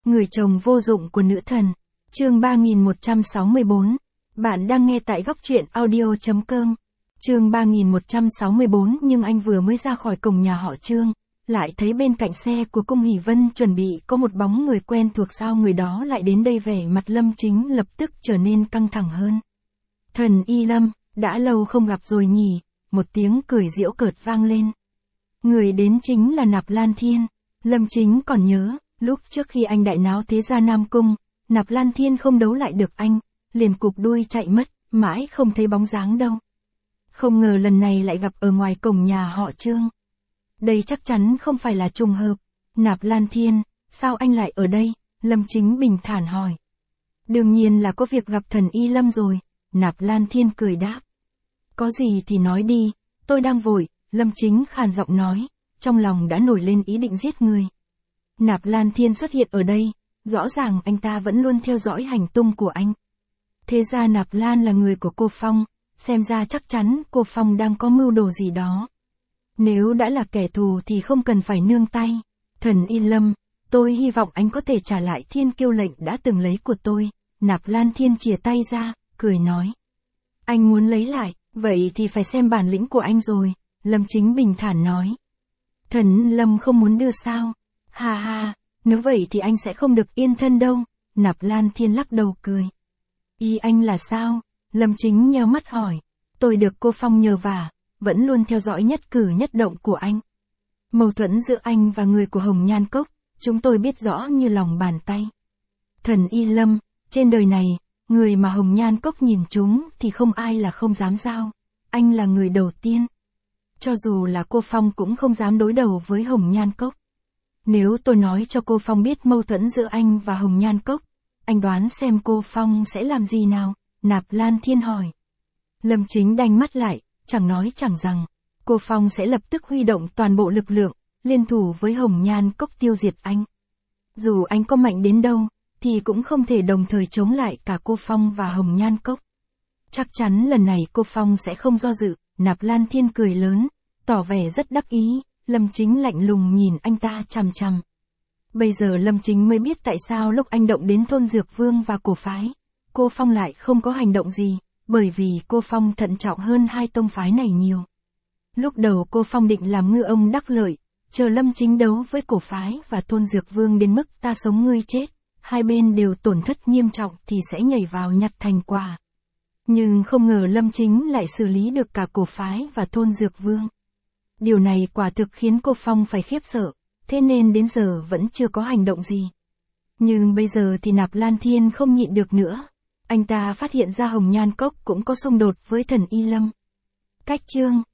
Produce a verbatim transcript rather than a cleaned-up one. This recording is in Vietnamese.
Người chồng vô dụng của nữ thần. Chương ba nghìn một trăm sáu mươi bốn. Bạn đang nghe tại góc truyện audio chấm com. Chương ba nghìn một trăm sáu mươi bốn. Nhưng anh vừa mới ra khỏi cổng nhà họ Trương, lại thấy bên cạnh xe của cung Hỷ Vân chuẩn bị có một bóng người quen thuộc, sao người đó lại đến đây. Vẻ mặt Lâm Chính lập tức trở nên căng thẳng hơn. Thần Y Lâm, đã lâu không gặp rồi nhỉ, một tiếng cười giễu cợt vang lên. Người đến chính là Nạp Lan Thiên. Lâm Chính còn nhớ, lúc trước khi anh đại náo thế gia Nam Cung, Nạp Lan Thiên không đấu lại được anh, liền cụp đuôi chạy mất, mãi không thấy bóng dáng đâu. Không ngờ lần này lại gặp ở ngoài cổng nhà họ Trương. Đây chắc chắn không phải là trùng hợp. Nạp Lan Thiên, sao anh lại ở đây? Lâm Chính bình thản hỏi. Đương nhiên là có việc gặp thần Y Lâm rồi, Nạp Lan Thiên cười đáp. Có gì thì nói đi, tôi đang vội, Lâm Chính khàn giọng nói, trong lòng đã nổi lên ý định giết người. Nạp Lan Thiên xuất hiện ở đây, rõ ràng anh ta vẫn luôn theo dõi hành tung của anh. Thế ra Nạp Lan là người của cô Phong, xem ra chắc chắn cô Phong đang có mưu đồ gì đó. Nếu đã là kẻ thù thì không cần phải nương tay. Thần Y Lâm, tôi hy vọng anh có thể trả lại Thiên Kiêu lệnh đã từng lấy của tôi. Nạp Lan Thiên chìa tay ra, cười nói. Anh muốn lấy lại, vậy thì phải xem bản lĩnh của anh rồi, Lâm Chính bình thản nói. Thần Lâm không muốn đưa sao? Ha ha, nếu vậy thì anh sẽ không được yên thân đâu. Nạp Lan Thiên lắc đầu cười. Ý anh là sao? Lâm Chính nheo mắt hỏi. Tôi được cô Phong nhờ vả, vẫn luôn theo dõi nhất cử nhất động của anh. Mâu thuẫn giữa anh và người của Hồng Nhan Cốc, chúng tôi biết rõ như lòng bàn tay. Thần Y Lâm, trên đời này, người mà Hồng Nhan Cốc nhìn chúng thì không ai là không dám giao. Anh là người đầu tiên. Cho dù là cô Phong cũng không dám đối đầu với Hồng Nhan Cốc. Nếu tôi nói cho cô Phong biết mâu thuẫn giữa anh và Hồng Nhan Cốc, anh đoán xem cô Phong sẽ làm gì nào? Nạp Lan Thiên hỏi. Lâm Chính đanh mắt lại, chẳng nói chẳng rằng, cô Phong sẽ lập tức huy động toàn bộ lực lượng, liên thủ với Hồng Nhan Cốc tiêu diệt anh. Dù anh có mạnh đến đâu, thì cũng không thể đồng thời chống lại cả cô Phong và Hồng Nhan Cốc. Chắc chắn lần này cô Phong sẽ không do dự. Nạp Lan Thiên cười lớn, tỏ vẻ rất đắc ý. Lâm Chính lạnh lùng nhìn anh ta chằm chằm. Bây giờ Lâm Chính mới biết tại sao lúc anh động đến thôn Dược Vương và cổ phái, cô Phong lại không có hành động gì, bởi vì cô Phong thận trọng hơn hai tông phái này nhiều. Lúc đầu cô Phong định làm ngư ông đắc lợi, chờ Lâm Chính đấu với cổ phái và thôn Dược Vương đến mức ta sống ngươi chết, hai bên đều tổn thất nghiêm trọng thì sẽ nhảy vào nhặt thành quả. Nhưng không ngờ Lâm Chính lại xử lý được cả cổ phái và thôn Dược Vương. Điều này quả thực khiến cô Phong phải khiếp sợ, thế nên đến giờ vẫn chưa có hành động gì. Nhưng bây giờ thì Nạp Lan Thiên không nhịn được nữa. Anh ta phát hiện ra Hồng Nhan Cốc cũng có xung đột với thần Y Lâm. Cách chương